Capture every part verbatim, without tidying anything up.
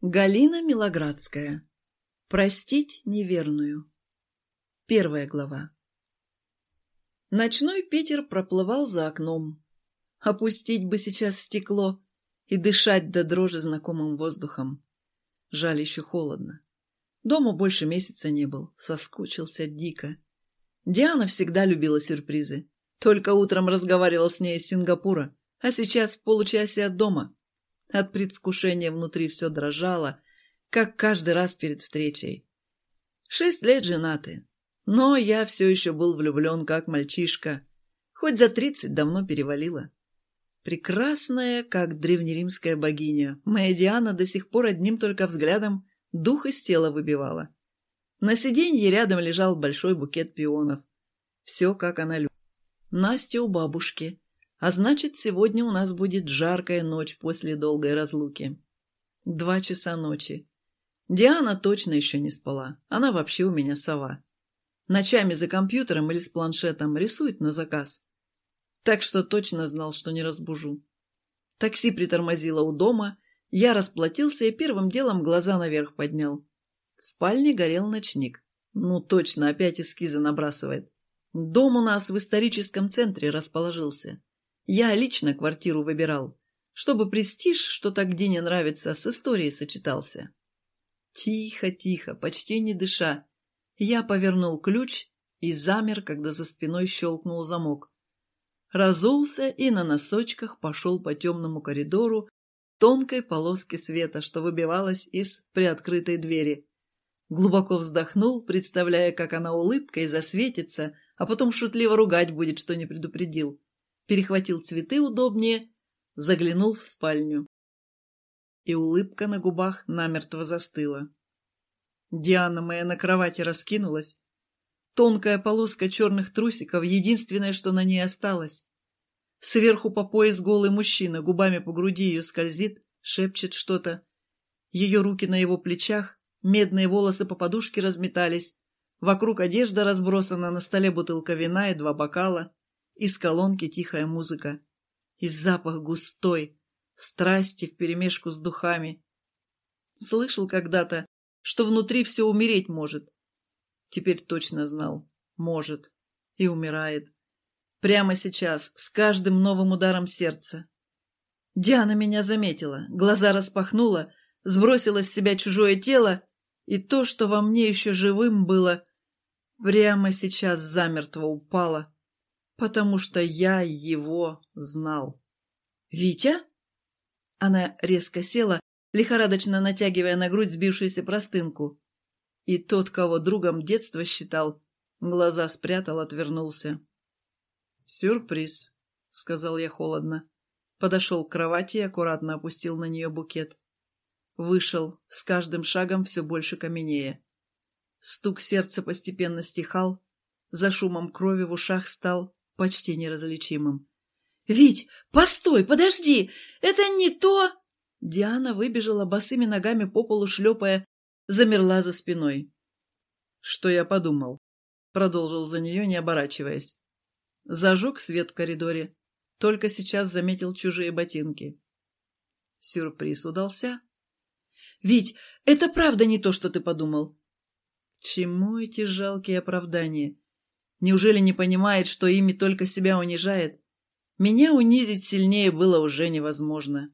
Галина Милоградская. Простить неверную. Первая глава. Ночной Питер проплывал за окном. Опустить бы сейчас стекло и дышать до дрожи знакомым воздухом. Жаль, еще холодно. Дома больше месяца не был, соскучился дико. Диана всегда любила сюрпризы. Только утром разговаривал с ней из Сингапура, а сейчас в получасе от дома. От предвкушения внутри все дрожало, как каждый раз перед встречей. Шесть лет женаты, но я все еще был влюблен, как мальчишка. Хоть за тридцать давно перевалило. Прекрасная, как древнеримская богиня, моя Диана до сих пор одним только взглядом дух из тела выбивала. На сиденье рядом лежал большой букет пионов. Все, как она любит. Настя у бабушки. А значит, сегодня у нас будет жаркая ночь после долгой разлуки. Два часа ночи. Диана точно еще не спала. Она вообще у меня сова. Ночами за компьютером или с планшетом рисует на заказ. Так что точно знал, что не разбужу. Такси притормозило у дома. Я расплатился и первым делом глаза наверх поднял. В спальне горел ночник. Ну точно, опять эскизы набрасывает. Дом у нас в историческом центре расположился. Я лично квартиру выбирал, чтобы престиж, что так Дине нравится, с историей сочетался. Тихо, тихо, почти не дыша, я повернул ключ и замер, когда за спиной щелкнул замок. Разулся и на носочках пошел по темному коридору тонкой полоски света, что выбивалась из приоткрытой двери. Глубоко вздохнул, представляя, как она улыбкой засветится, а потом шутливо ругать будет, что не предупредил. Перехватил цветы удобнее, заглянул в спальню. И улыбка на губах намертво застыла. Диана моя на кровати раскинулась. Тонкая полоска черных трусиков, единственное, что на ней осталось. Сверху по пояс голый мужчина, губами по груди ее скользит, шепчет что-то. Ее руки на его плечах, медные волосы по подушке разметались. Вокруг одежда разбросана, на столе бутылка вина и два бокала. Из колонки тихая музыка. И запах густой, страсти вперемешку с духами. Слышал когда-то, что внутри все умереть может. Теперь точно знал. Может. И умирает. Прямо сейчас, с каждым новым ударом сердца. Диана меня заметила, глаза распахнула, сбросила с себя чужое тело, и то, что во мне еще живым было, прямо сейчас замертво упало. Потому что я его знал. «Витя?» Она резко села, лихорадочно натягивая на грудь сбившуюся простынку. И тот, кого другом детства считал, глаза спрятал, отвернулся. «Сюрприз», — сказал я холодно. Подошел к кровати и аккуратно опустил на нее букет. Вышел, с каждым шагом все больше каменея. Стук сердца постепенно стихал, за шумом крови в ушах стал почти неразличимым. «Вить, постой, подожди! Это не то!» Диана выбежала босыми ногами по полу, шлепая, замерла за спиной. «Что я подумал?» — продолжил за нее, не оборачиваясь. Зажег свет в коридоре. Только сейчас заметил чужие ботинки. Сюрприз удался. «Вить, это правда не то, что ты подумал?» Чему эти жалкие оправдания? Неужели не понимает, что ими только себя унижает? Меня унизить сильнее было уже невозможно.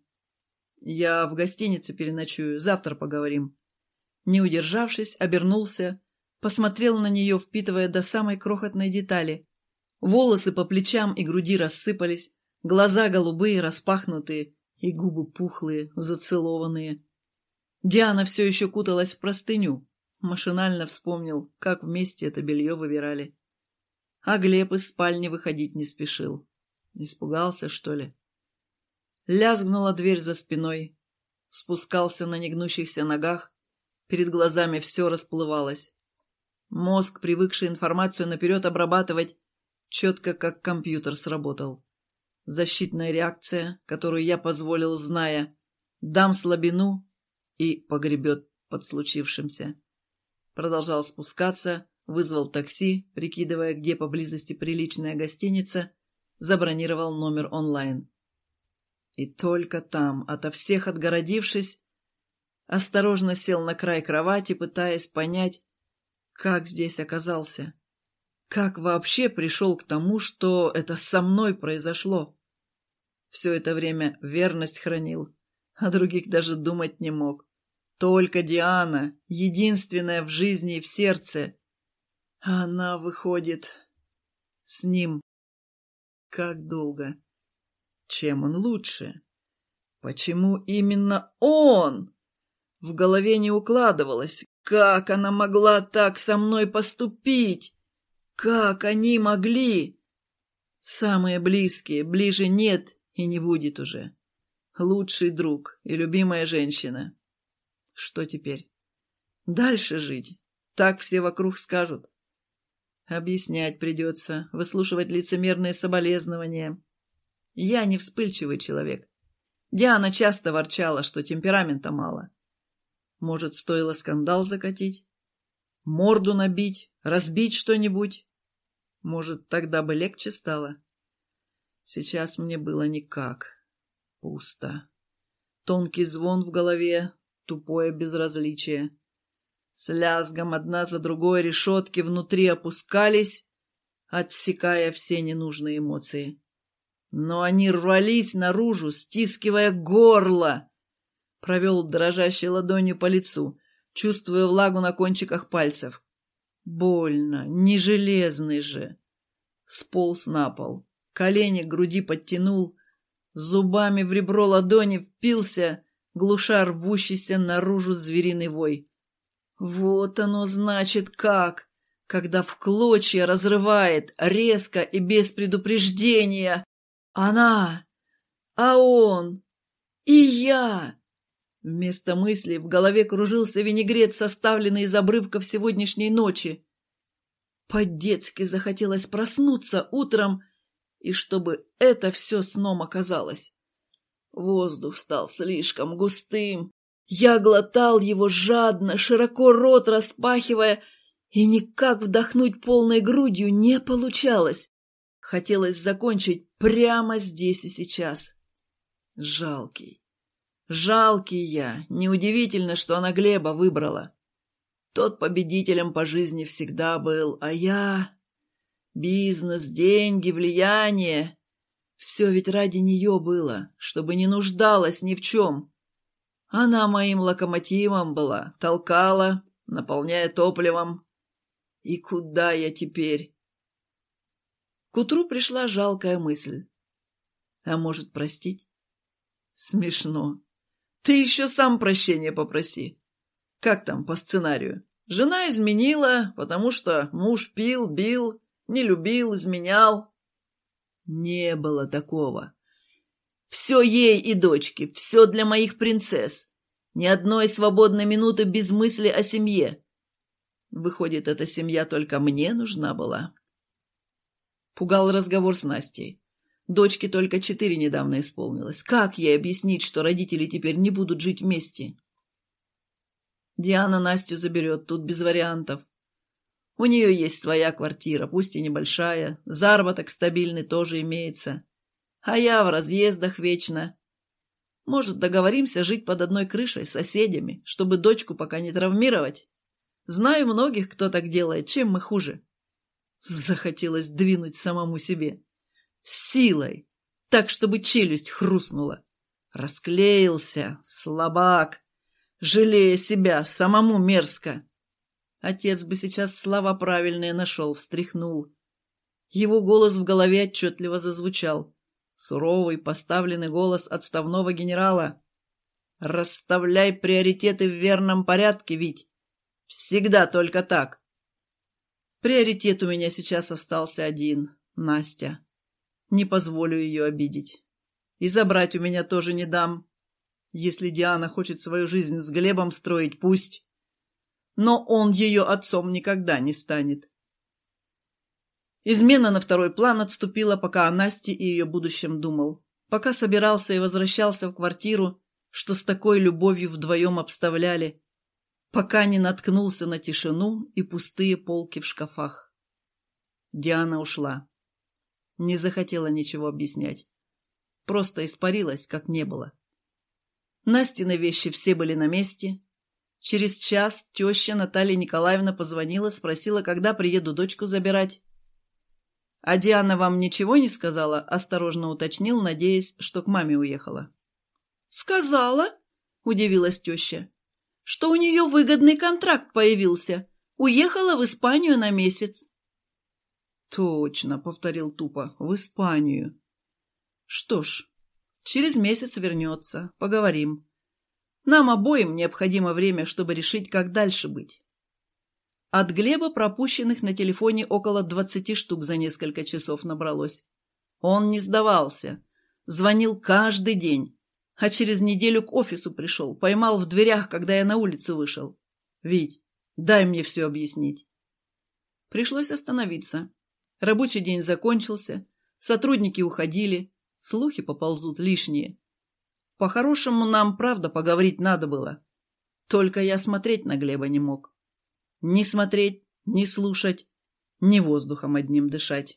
Я в гостинице переночую, завтра поговорим. Не удержавшись, обернулся, посмотрел на нее, впитывая до самой крохотной детали. Волосы по плечам и груди рассыпались, глаза голубые, распахнутые, и губы пухлые, зацелованные. Диана все еще куталась в простыню. Машинально вспомнил, как вместе это белье выбирали. А Глеб из спальни выходить не спешил. Испугался, что ли? Лязгнула дверь за спиной. Спускался на негнущихся ногах. Перед глазами все расплывалось. Мозг, привыкший информацию наперед обрабатывать, четко как компьютер сработал. Защитная реакция, которую я позволил, зная. Дам слабину и погребет под случившимся. Продолжал спускаться, вызвал такси, прикидывая, где поблизости приличная гостиница, забронировал номер онлайн. И только там, ото всех отгородившись, Осторожно сел на край кровати, пытаясь понять, как здесь оказался. Как вообще пришел к тому, что это со мной произошло? Все это время верность хранил, о других даже думать не мог. Только Диана, единственная в жизни и в сердце. А она, выходит, с ним. Как долго? Чем он лучше? Почему именно он? В голове не укладывалось. Как она могла так со мной поступить? Как они могли? Самые близкие, ближе нет и не будет уже. Лучший друг и любимая женщина. Что теперь? Дальше жить? Так все вокруг скажут. Объяснять придется, выслушивать лицемерные соболезнования. Я не вспыльчивый человек. Диана часто ворчала, что темперамента мало. Может, стоило скандал закатить? Морду набить? Разбить что-нибудь? Может, тогда бы легче стало? Сейчас мне было никак. Пусто. Тонкий звон в голове, тупое безразличие. С лязгом одна за другой решетки внутри опускались, отсекая все ненужные эмоции. Но они рвались наружу, стискивая горло. Провел дрожащей ладонью по лицу, чувствуя влагу на кончиках пальцев. Больно, не железный же. Сполз на пол, колени к груди подтянул, зубами в ребро ладони впился, глуша рвущийся наружу звериный вой. Вот оно значит как, когда в клочья разрывает, резко и без предупреждения. Она, а он, и я. Вместо мыслей в голове кружился винегрет, составленный из обрывков сегодняшней ночи. По-детски захотелось проснуться утром, и чтобы это все сном оказалось. Воздух стал слишком густым. Я глотал его жадно, широко рот распахивая, и никак вдохнуть полной грудью не получалось. Хотелось закончить прямо здесь и сейчас. Жалкий. Жалкий я. Неудивительно, что она Глеба выбрала. Тот победителем по жизни всегда был, а я... Бизнес, деньги, влияние. Все ведь ради нее было, чтобы не нуждалась ни в чем. Она моим локомотивом была, толкала, наполняя топливом. И куда я теперь? К утру пришла жалкая мысль. А может, простить? Смешно. Ты еще сам прощения попроси. Как там по сценарию? Жена изменила, потому что муж пил, бил, не любил, изменял. Не было такого. Все ей и дочке, все для моих принцесс. Ни одной свободной минуты без мысли о семье. Выходит, эта семья только мне нужна была. Пугал разговор с Настей. Дочке только четыре недавно исполнилось. Как ей объяснить, что родители теперь не будут жить вместе? Диана Настю заберет, тут без вариантов. У нее есть своя квартира, пусть и небольшая, заработок стабильный тоже имеется. А я в разъездах вечно. Может, договоримся жить под одной крышей с соседями, чтобы дочку пока не травмировать? Знаю многих, кто так делает, чем мы хуже. Захотелось двинуть самому себе. С силой, так, чтобы челюсть хрустнула. Расклеился, слабак, жалея себя, самому мерзко. Отец бы сейчас слова правильные нашел, встряхнул. Его голос в голове отчетливо зазвучал. Суровый, поставленный голос отставного генерала. «Расставляй приоритеты в верном порядке, Вить. Всегда только так». Приоритет у меня сейчас остался один — Настя. Не позволю ее обидеть. И забрать у меня тоже не дам. Если Диана хочет свою жизнь с Глебом строить, пусть. Но он ее отцом никогда не станет. Измена на второй план отступила, пока о Насте и ее будущем думал. Пока собирался и возвращался в квартиру, что с такой любовью вдвоем обставляли. Пока не наткнулся на тишину и пустые полки в шкафах. Диана ушла. Не захотела ничего объяснять. Просто испарилась, как не было. Настины вещи все были на месте. Через час теща Наталья Николаевна позвонила, спросила, когда приеду дочку забирать. «А Диана вам ничего не сказала?» – осторожно уточнил, надеясь, что к маме уехала. «Сказала», – удивилась теща, – «что у нее выгодный контракт появился. Уехала в Испанию на месяц». «Точно», – повторил тупо, – «в Испанию». «Что ж, через месяц вернется. Поговорим. Нам обоим необходимо время, чтобы решить, как дальше быть». От Глеба пропущенных на телефоне около двадцати штук за несколько часов набралось. Он не сдавался. Звонил каждый день. А через неделю к офису пришел. Поймал в дверях, когда я на улицу вышел. «Вить, дай мне все объяснить». Пришлось остановиться. Рабочий день закончился. Сотрудники уходили. Слухи поползут лишние. По-хорошему, нам, правда, поговорить надо было. Только я смотреть на Глеба не мог. Ни смотреть, ни слушать, ни воздухом одним дышать.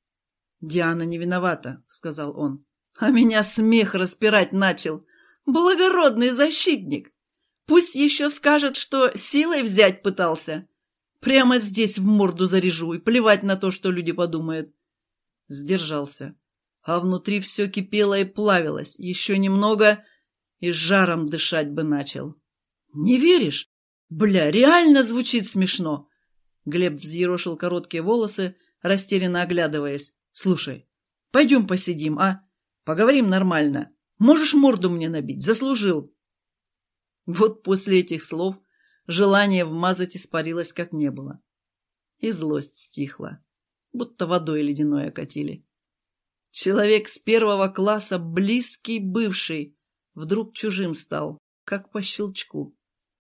«Диана не виновата», — сказал он. А меня смех распирать начал. Благородный защитник! Пусть еще скажет, что силой взять пытался. Прямо здесь в морду заряжу и плевать на то, что люди подумают. Сдержался. А внутри все кипело и плавилось. Еще немного, и жаром дышать бы начал. «Не веришь? Бля, реально звучит смешно!» Глеб взъерошил короткие волосы, растерянно оглядываясь. «Слушай, пойдем посидим, а? Поговорим нормально. Можешь морду мне набить? Заслужил!» Вот после этих слов желание вмазать испарилось, как не было. И злость стихла, будто водой ледяной окатили. Человек с первого класса, близкий, бывший, вдруг чужим стал, как по щелчку.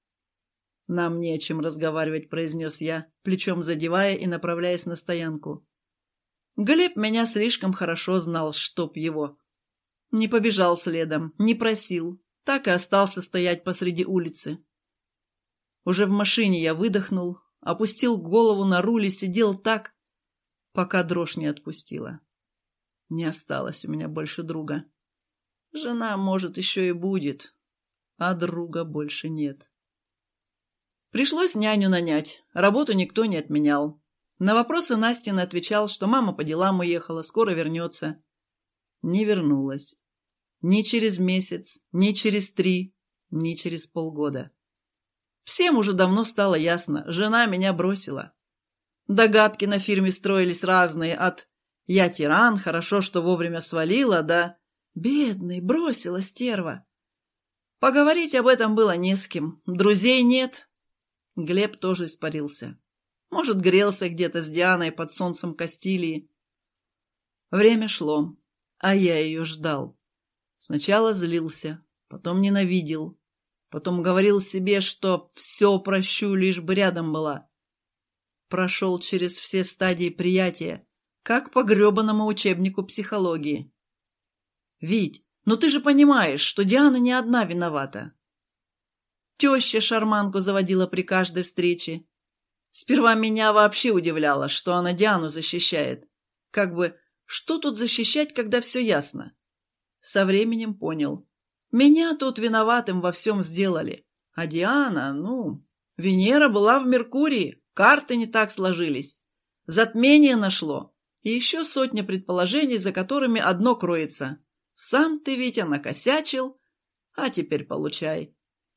«Нам не о чем разговаривать», — произнес я, плечом задевая и направляясь на стоянку. Глеб меня слишком хорошо знал, чтоб его. Не побежал следом, не просил, так и остался стоять посреди улицы. Уже в машине я выдохнул, опустил голову на руль и сидел так, пока дрожь не отпустила. Не осталось у меня больше друга. Жена, может, еще и будет, а друга больше нет. Пришлось няню нанять, работу никто не отменял. На вопросы Настин отвечал, что мама по делам уехала, скоро вернется. Не вернулась. Ни через месяц, ни через три, ни через полгода. Всем уже давно стало ясно, жена меня бросила. Догадки на фирме строились разные, от «я тиран, хорошо, что вовремя свалила», до «бедный, бросила стерва». Поговорить об этом было не с кем, друзей нет. Глеб тоже испарился. Может, грелся где-то с Дианой под солнцем Кастилии. Время шло, а я ее ждал. Сначала злился, потом ненавидел, потом говорил себе, что все прощу, лишь бы рядом была. Прошел через все стадии приятия, как по гребаному учебнику психологии. «Вить, ну ты же понимаешь, что Диана не одна виновата». Теща шарманку заводила при каждой встрече. Сперва меня вообще удивляло, что она Диану защищает. Как бы, что тут защищать, когда все ясно? Со временем понял. Меня тут виноватым во всем сделали. А Диана, ну, Венера была в Меркурии, карты не так сложились. Затмение нашло. И еще сотня предположений, за которыми одно кроется. Сам ты, Витя, накосячил, а теперь получай.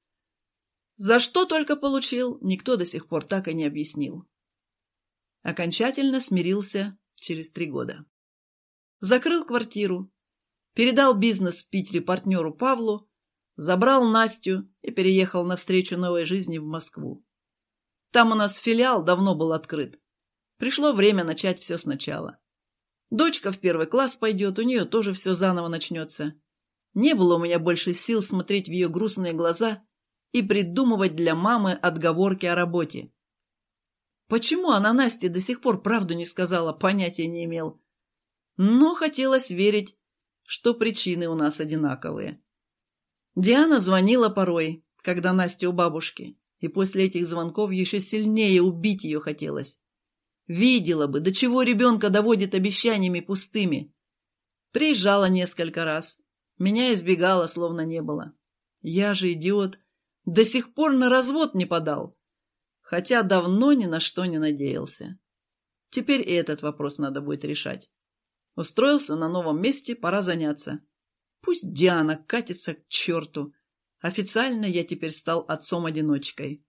За что только получил, никто до сих пор так и не объяснил. Окончательно смирился через три года. Закрыл квартиру, передал бизнес в Питере партнеру Павлу, забрал Настю и переехал навстречу новой жизни в Москву. Там у нас филиал давно был открыт. Пришло время начать все сначала. Дочка в первый класс пойдет, у нее тоже все заново начнется. Не было у меня больше сил смотреть в ее грустные глаза и придумывать для мамы отговорки о работе. Почему она Насте до сих пор правду не сказала, понятия не имел. Но хотелось верить, что причины у нас одинаковые. Диана звонила порой, когда Настя у бабушки, и после этих звонков еще сильнее убить ее хотелось. Видела бы, до чего ребенка доводит обещаниями пустыми. Приезжала несколько раз, меня избегала, словно не было. Я же, идиот, до сих пор на развод не подал, хотя давно ни на что не надеялся. Теперь и этот вопрос надо будет решать. Устроился на новом месте, пора заняться. Пусть Диана катится к черту. Официально я теперь стал отцом-одиночкой.